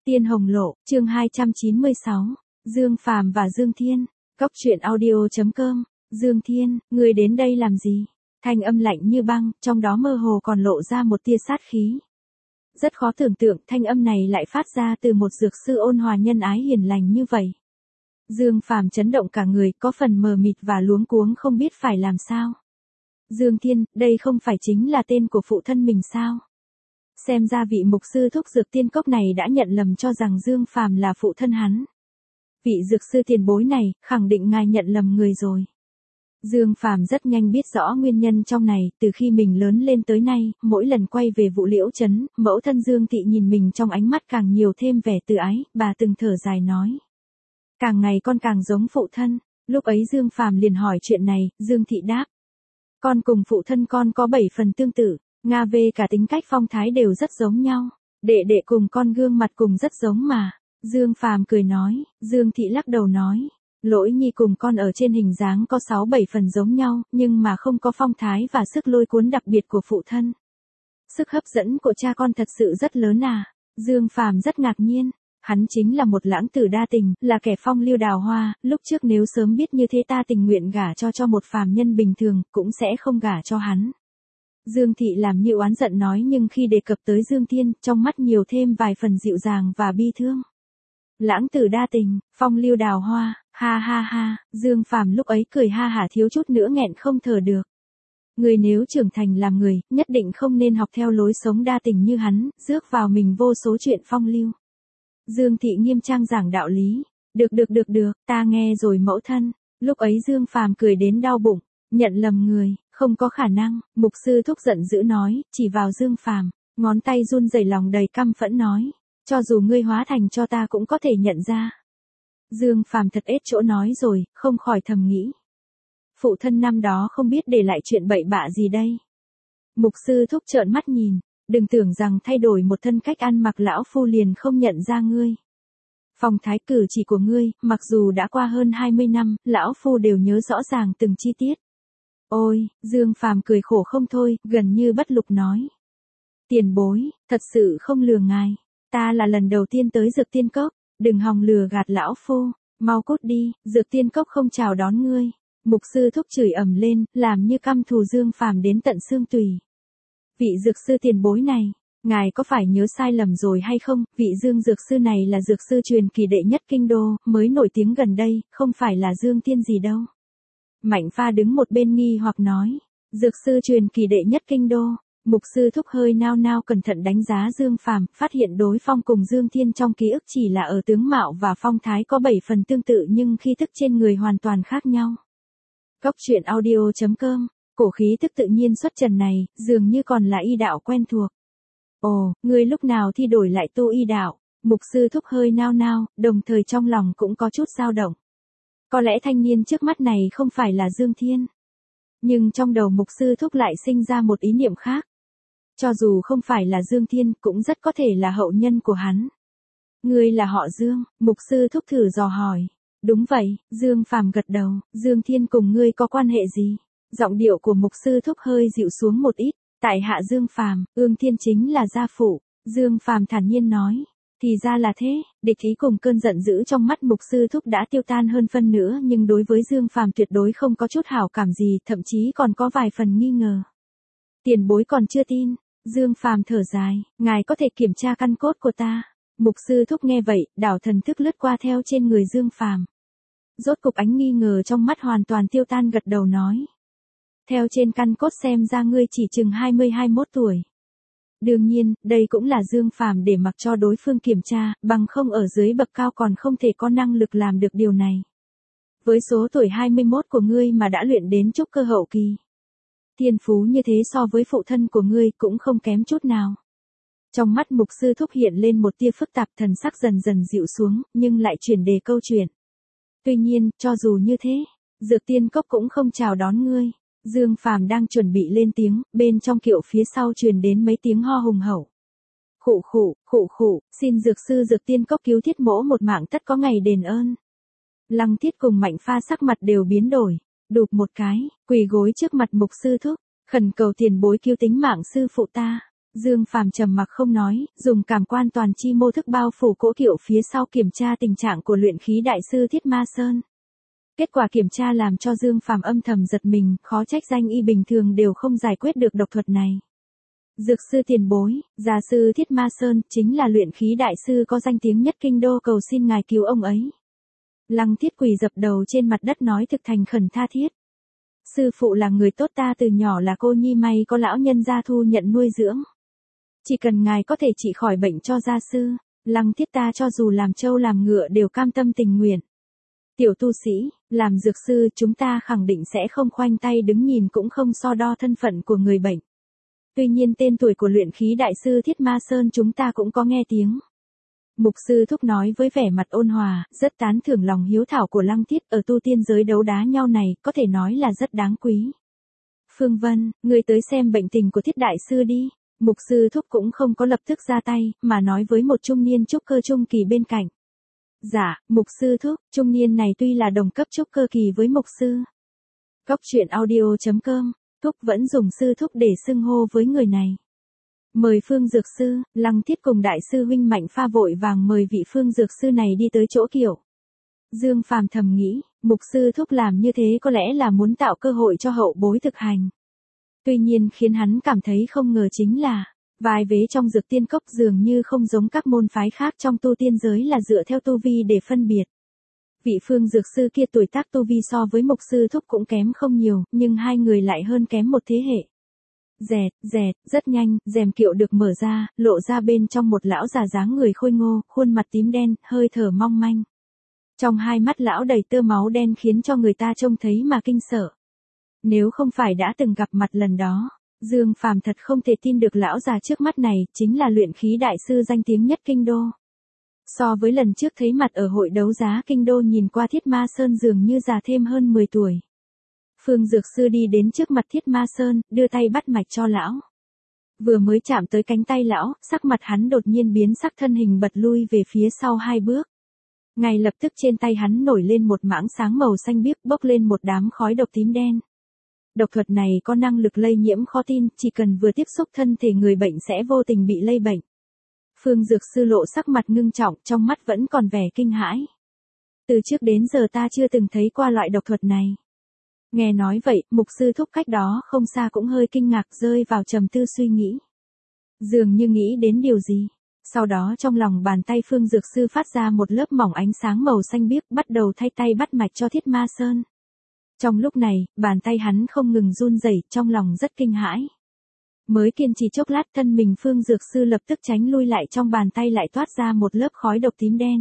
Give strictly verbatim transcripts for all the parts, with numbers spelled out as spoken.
Tiên Hồng Lộ, chương hai trăm chín mươi sáu, Dương Phàm và Dương Thiên, Cốc truyện audio chấm com, Dương Thiên, ngươi đến đây làm gì? Thanh âm lạnh như băng, trong đó mơ hồ còn lộ ra một tia sát khí. Rất khó tưởng tượng thanh âm này lại phát ra từ một dược sư ôn hòa nhân ái hiền lành như vậy. Dương Phàm chấn động cả người, có phần mờ mịt và luống cuống không biết phải làm sao. Dương Thiên, đây không phải chính là tên của phụ thân mình sao? Xem ra vị mục sư thúc dược tiên cốc này đã nhận lầm cho rằng Dương Phàm là phụ thân hắn. Vị dược sư tiền bối này, khẳng định ngài nhận lầm người rồi. Dương Phàm rất nhanh biết rõ nguyên nhân trong này, từ khi mình lớn lên tới nay, mỗi lần quay về Vũ Liễu trấn, mẫu thân Dương Thị nhìn mình trong ánh mắt càng nhiều thêm vẻ từ ái, bà từng thở dài nói. Càng ngày con càng giống phụ thân, lúc ấy Dương Phàm liền hỏi chuyện này, Dương Thị đáp. Con cùng phụ thân con có bảy phần tương tự, Nga về cả tính cách phong thái đều rất giống nhau, đệ đệ cùng con gương mặt cùng rất giống mà. Dương Phàm cười nói, Dương Thị lắc đầu nói. Lỗi nhi cùng con ở trên hình dáng có sáu bảy phần giống nhau, nhưng mà không có phong thái và sức lôi cuốn đặc biệt của phụ thân. Sức hấp dẫn của cha con thật sự rất lớn à. Dương Phàm rất ngạc nhiên. Hắn chính là một lãng tử đa tình, là kẻ phong lưu đào hoa, lúc trước nếu sớm biết như thế ta tình nguyện gả cho cho một phàm nhân bình thường, cũng sẽ không gả cho hắn. Dương Thị làm như oán giận nói, nhưng khi đề cập tới Dương Thiên, trong mắt nhiều thêm vài phần dịu dàng và bi thương. Lãng tử đa tình, phong lưu đào hoa, ha ha ha, Dương Phàm lúc ấy cười ha hả thiếu chút nữa nghẹn không thở được. Người nếu trưởng thành làm người, nhất định không nên học theo lối sống đa tình như hắn, rước vào mình vô số chuyện phong lưu. Dương Thị nghiêm trang giảng đạo lý. Được được được được, ta nghe rồi mẫu thân. Lúc ấy Dương Phàm cười đến đau bụng, nhận lầm người, không có khả năng. Mục sư thúc giận dữ nói, chỉ vào Dương Phàm, ngón tay run rẩy lòng đầy căm phẫn nói, cho dù ngươi hóa thành cho ta cũng có thể nhận ra. Dương Phàm thật ết chỗ nói rồi, không khỏi thầm nghĩ. Phụ thân năm đó không biết để lại chuyện bậy bạ gì đây. Mục sư thúc trợn mắt nhìn. Đừng tưởng rằng thay đổi một thân cách ăn mặc lão phu liền không nhận ra ngươi. Phong thái cử chỉ của ngươi, mặc dù đã qua hơn hai mươi năm, lão phu đều nhớ rõ ràng từng chi tiết. Ôi, Dương Phàm cười khổ không thôi, gần như bất lực nói. Tiền bối, thật sự không lừa ngài. Ta là lần đầu tiên tới Dược Tiên Cốc, đừng hòng lừa gạt lão phu, mau cút đi, Dược Tiên Cốc không chào đón ngươi. Mục sư thúc chửi ầm lên, làm như căm thù Dương Phàm đến tận xương tùy. Vị dược sư tiền bối này, ngài có phải nhớ sai lầm rồi hay không? Vị Dương dược sư này là dược sư truyền kỳ đệ nhất kinh đô, mới nổi tiếng gần đây, không phải là Dương Thiên gì đâu. Mạnh Pha đứng một bên nghi hoặc nói, dược sư truyền kỳ đệ nhất kinh đô. Mục sư thúc hơi nao nao cẩn thận đánh giá Dương Phàm, phát hiện đối phong cùng Dương Thiên trong ký ức chỉ là ở tướng mạo và phong thái có bảy phần tương tự nhưng khí thức trên người hoàn toàn khác nhau. Cốc truyện audio chấm com. Cổ khí tức tự nhiên xuất trần này, dường như còn là y đạo quen thuộc. Ồ, ngươi lúc nào thi đổi lại tu y đạo? Mục sư thúc hơi nao nao, đồng thời trong lòng cũng có chút dao động. Có lẽ thanh niên trước mắt này không phải là Dương Thiên. Nhưng trong đầu mục sư thúc lại sinh ra một ý niệm khác. Cho dù không phải là Dương Thiên, cũng rất có thể là hậu nhân của hắn. Ngươi là họ Dương, mục sư thúc thử dò hỏi. Đúng vậy, Dương Phàm gật đầu, Dương Thiên cùng ngươi có quan hệ gì? Giọng điệu của mục sư thúc hơi dịu xuống một ít, tại hạ Dương Phàm, Ương Thiên chính là gia phụ. Dương Phàm thản nhiên nói, thì ra là thế, địch ý cùng cơn giận dữ trong mắt mục sư thúc đã tiêu tan hơn phân nữa, nhưng đối với Dương Phàm tuyệt đối không có chút hảo cảm gì, thậm chí còn có vài phần nghi ngờ. Tiền bối còn chưa tin, Dương Phàm thở dài, ngài có thể kiểm tra căn cốt của ta. Mục sư thúc nghe vậy, đảo thần thức lướt qua theo trên người Dương Phàm. Rốt cục ánh nghi ngờ trong mắt hoàn toàn tiêu tan, gật đầu nói. Theo trên căn cốt xem ra ngươi chỉ chừng hai mươi hai mươi mốt tuổi. Đương nhiên, đây cũng là Dương Phàm để mặc cho đối phương kiểm tra, bằng không ở dưới bậc cao còn không thể có năng lực làm được điều này. Với số tuổi hai mươi mốt của ngươi mà đã luyện đến trúc cơ hậu kỳ. Thiên phú như thế so với phụ thân của ngươi cũng không kém chút nào. Trong mắt mục sư thúc hiện lên một tia phức tạp, thần sắc dần dần dịu xuống, nhưng lại chuyển đề câu chuyện. Tuy nhiên, cho dù như thế, Dược Tiên Cốc cũng không chào đón ngươi. Dương Phàm đang chuẩn bị lên tiếng, bên trong kiệu phía sau truyền đến mấy tiếng ho hùng hậu. Khụ khụ, khụ khụ, xin dược sư Dược Tiên Cốc cứu thiết mỗ một mạng tất có ngày đền ơn. Lăng Thiết cùng Mạnh Pha sắc mặt đều biến đổi, đụp một cái, quỳ gối trước mặt mục sư thúc, khẩn cầu tiền bối cứu tính mạng sư phụ ta. Dương Phàm trầm mặc không nói, dùng cảm quan toàn chi mô thức bao phủ cỗ kiệu phía sau kiểm tra tình trạng của luyện khí đại sư Thiết Ma Sơn. Kết quả kiểm tra làm cho Dương Phàm âm thầm giật mình, khó trách danh y bình thường đều không giải quyết được độc thuật này. Dược sư tiền bối, gia sư Thiết Ma Sơn chính là luyện khí đại sư có danh tiếng nhất kinh đô, cầu xin ngài cứu ông ấy. Lăng Thiết quỳ dập đầu trên mặt đất nói thực thành khẩn tha thiết. Sư phụ là người tốt, ta từ nhỏ là cô nhi may có lão nhân gia thu nhận nuôi dưỡng. Chỉ cần ngài có thể trị khỏi bệnh cho gia sư, Lăng Thiết ta cho dù làm trâu làm ngựa đều cam tâm tình nguyện. Tiểu tu sĩ, làm dược sư chúng ta khẳng định sẽ không khoanh tay đứng nhìn cũng không so đo thân phận của người bệnh. Tuy nhiên tên tuổi của luyện khí đại sư Thiết Ma Sơn chúng ta cũng có nghe tiếng. Mục sư thúc nói với vẻ mặt ôn hòa, rất tán thưởng lòng hiếu thảo của Lăng Thiết ở tu tiên giới đấu đá nhau này, có thể nói là rất đáng quý. Phương Vân, ngươi tới xem bệnh tình của Thiết đại sư đi. Mục sư thúc cũng không có lập tức ra tay, mà nói với một trung niên trúc cơ trung kỳ bên cạnh. Dạ, mục sư thúc, trung niên này tuy là đồng cấp trúc cơ kỳ với mục sư. Cóc truyện audio chấm com, thúc vẫn dùng sư thúc để xưng hô với người này. Mời Phương Dược Sư, Lăng Thiết cùng đại sư huynh Mạnh Pha vội vàng mời vị Phương Dược Sư này đi tới chỗ kiệu. Dương Phàm thầm nghĩ, mục sư thúc làm như thế có lẽ là muốn tạo cơ hội cho hậu bối thực hành. Tuy nhiên khiến hắn cảm thấy không ngờ chính là, vài vế trong dược tiên cốc dường như không giống các môn phái khác trong tu tiên giới là dựa theo tu vi để phân biệt. Vị Phương Dược Sư kia tuổi tác tu vi so với mục sư thúc cũng kém không nhiều, nhưng hai người lại hơn kém một thế hệ. Dẹt, dẹt, rất nhanh, rèm kiệu được mở ra, lộ ra bên trong một lão già dáng người khôi ngô, khuôn mặt tím đen, hơi thở mong manh. Trong hai mắt lão đầy tơ máu đen khiến cho người ta trông thấy mà kinh sợ. Nếu không phải đã từng gặp mặt lần đó, Dương Phàm thật không thể tin được lão già trước mắt này chính là luyện khí đại sư danh tiếng nhất kinh đô. So với lần trước thấy mặt ở hội đấu giá kinh đô nhìn qua Thiết Ma Sơn dường như già thêm hơn mười tuổi. Phương Dược Sư đi đến trước mặt Thiết Ma Sơn, đưa tay bắt mạch cho lão. Vừa mới chạm tới cánh tay lão, sắc mặt hắn đột nhiên biến sắc, thân hình bật lui về phía sau hai bước. Ngay lập tức trên tay hắn nổi lên một mảng sáng màu xanh biếc, bốc lên một đám khói độc tím đen. Độc thuật này có năng lực lây nhiễm khó tin, chỉ cần vừa tiếp xúc thân thể người bệnh sẽ vô tình bị lây bệnh. Phương Dược Sư lộ sắc mặt ngưng trọng, trong mắt vẫn còn vẻ kinh hãi. Từ trước đến giờ ta chưa từng thấy qua loại độc thuật này. Nghe nói vậy, mục sư thúc cách đó không xa cũng hơi kinh ngạc, rơi vào trầm tư suy nghĩ. Dường như nghĩ đến điều gì. Sau đó trong lòng bàn tay Phương Dược Sư phát ra một lớp mỏng ánh sáng màu xanh biếc, bắt đầu thay tay bắt mạch cho Thiết Ma Sơn. Trong lúc này, bàn tay hắn không ngừng run rẩy, trong lòng rất kinh hãi. Mới kiên trì chốc lát, thân mình Phương Dược Sư lập tức tránh lui lại, trong bàn tay lại toát ra một lớp khói độc tím đen.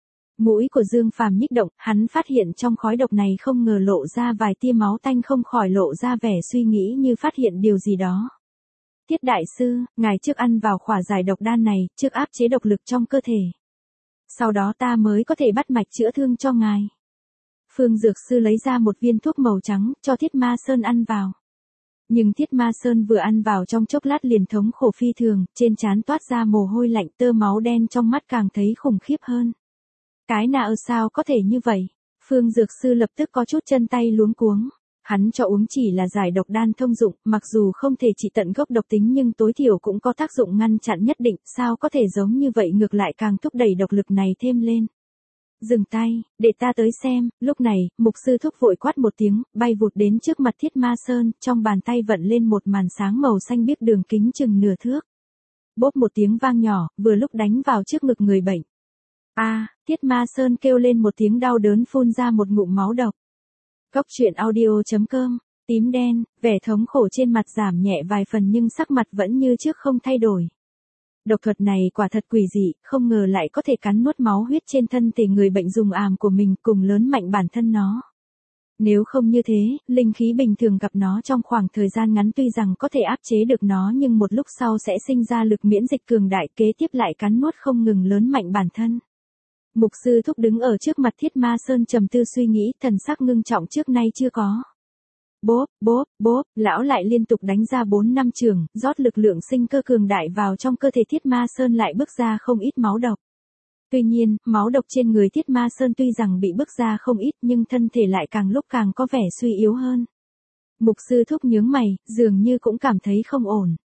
Mũi của Dương Phàm nhích động, hắn phát hiện trong khói độc này không ngờ lộ ra vài tia máu tanh, không khỏi lộ ra vẻ suy nghĩ như phát hiện điều gì đó. Thiết đại sư, ngài trước ăn vào khỏa giải độc đan này, trước áp chế độc lực trong cơ thể. Sau đó ta mới có thể bắt mạch chữa thương cho ngài. Phương Dược Sư lấy ra một viên thuốc màu trắng, cho Thiết Ma Sơn ăn vào. Nhưng Thiết Ma Sơn vừa ăn vào trong chốc lát liền thống khổ phi thường, trên trán toát ra mồ hôi lạnh, tơ máu đen trong mắt càng thấy khủng khiếp hơn. Cái nào sao có thể như vậy? Phương Dược Sư lập tức có chút chân tay luống cuống. Hắn cho uống chỉ là giải độc đan thông dụng, mặc dù không thể trị tận gốc độc tính nhưng tối thiểu cũng có tác dụng ngăn chặn nhất định, sao có thể giống như vậy, ngược lại càng thúc đẩy độc lực này thêm lên. Dừng tay, để ta tới xem. Lúc này, mục sư thúc vội quát một tiếng, bay vụt đến trước mặt Thiết Ma Sơn, trong bàn tay vận lên một màn sáng màu xanh biếc đường kính chừng nửa thước. Bốp một tiếng vang nhỏ, vừa lúc đánh vào trước ngực người bệnh. A, à, Thiết Ma Sơn kêu lên một tiếng đau đớn, phun ra một ngụm máu độc. Cóc truyện audio chấm com, tím đen, vẻ thống khổ trên mặt giảm nhẹ vài phần nhưng sắc mặt vẫn như trước không thay đổi. Độc thuật này quả thật quỷ dị, không ngờ lại có thể cắn nuốt máu huyết trên thân thể người bệnh dùng àm của mình cùng lớn mạnh bản thân nó. Nếu không như thế, linh khí bình thường gặp nó trong khoảng thời gian ngắn tuy rằng có thể áp chế được nó nhưng một lúc sau sẽ sinh ra lực miễn dịch cường đại, kế tiếp lại cắn nuốt không ngừng lớn mạnh bản thân. Mục sư thúc đứng ở trước mặt Thiết Ma Sơn trầm tư suy nghĩ, thần sắc ngưng trọng trước nay chưa có. Bốp, bốp, bốp, lão lại liên tục đánh ra bốn năm chưởng, rót lực lượng sinh cơ cường đại vào trong cơ thể Thiết Ma Sơn, lại bước ra không ít máu độc. Tuy nhiên, máu độc trên người Thiết Ma Sơn tuy rằng bị bước ra không ít nhưng thân thể lại càng lúc càng có vẻ suy yếu hơn. Mục sư thúc nhướng mày, dường như cũng cảm thấy không ổn.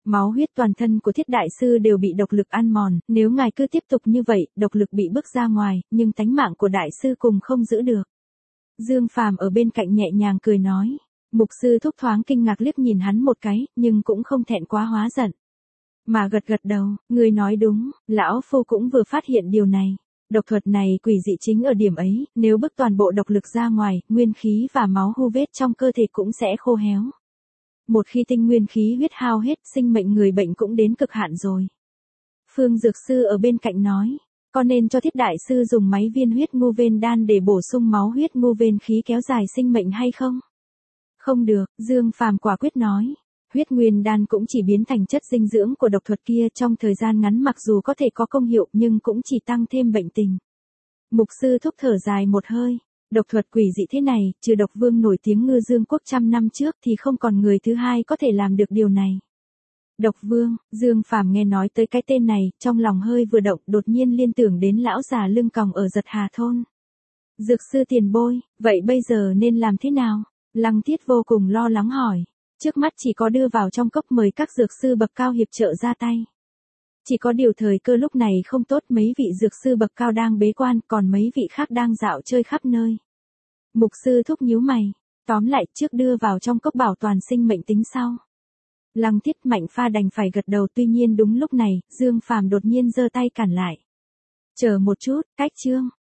Máu huyết toàn thân của Thiết đại sư đều bị độc lực ăn mòn, nếu ngài cứ tiếp tục như vậy, độc lực bị bức ra ngoài, nhưng tánh mạng của đại sư cùng không giữ được. Dương Phàm ở bên cạnh nhẹ nhàng cười nói. Mục sư thúc thoáng kinh ngạc liếc nhìn hắn một cái, nhưng cũng không thẹn quá hóa giận. Mà gật gật đầu, người nói đúng, lão phu cũng vừa phát hiện điều này. Độc thuật này quỷ dị chính ở điểm ấy, nếu bức toàn bộ độc lực ra ngoài, nguyên khí và máu hu vết trong cơ thể cũng sẽ khô héo. Một khi tinh nguyên khí huyết hao hết, sinh mệnh người bệnh cũng đến cực hạn rồi. Phương Dược Sư ở bên cạnh nói, có nên cho Thiết đại sư dùng máy viên huyết ngu ven đan để bổ sung máu huyết ngu ven khí kéo dài sinh mệnh hay không? Không được, Dương Phàm quả quyết nói. Huyết nguyên đan cũng chỉ biến thành chất dinh dưỡng của độc thuật kia, trong thời gian ngắn mặc dù có thể có công hiệu nhưng cũng chỉ tăng thêm bệnh tình. Mục sư thúc thở dài một hơi. Độc thuật quỷ dị thế này, trừ độc vương nổi tiếng Ngư Dương quốc trăm năm trước thì không còn người thứ hai có thể làm được điều này. Độc vương, Dương Phàm nghe nói tới cái tên này, trong lòng hơi vừa động, đột nhiên liên tưởng đến lão già lưng còng ở Giật Hà thôn. Dược sư tiền bối, vậy bây giờ nên làm thế nào? Lăng Thiết vô cùng lo lắng hỏi. Trước mắt chỉ có đưa vào trong cốc mời các dược sư bậc cao hiệp trợ ra tay. Chỉ có điều thời cơ lúc này không tốt, mấy vị dược sư bậc cao đang bế quan, còn mấy vị khác đang dạo chơi khắp nơi. Mục sư thúc nhíu mày, tóm lại trước đưa vào trong cốc bảo toàn sinh mệnh tính sau. Lăng Thiết Mạnh Pha đành phải gật đầu, tuy nhiên đúng lúc này, Dương Phàm đột nhiên giơ tay cản lại. Chờ một chút, cách chương.